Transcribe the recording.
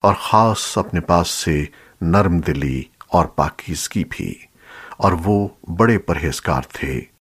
और ख़ास अपने पास से नर्म दिली और पाकीज़गी भी, और वो बड़े परहेज़गार थे।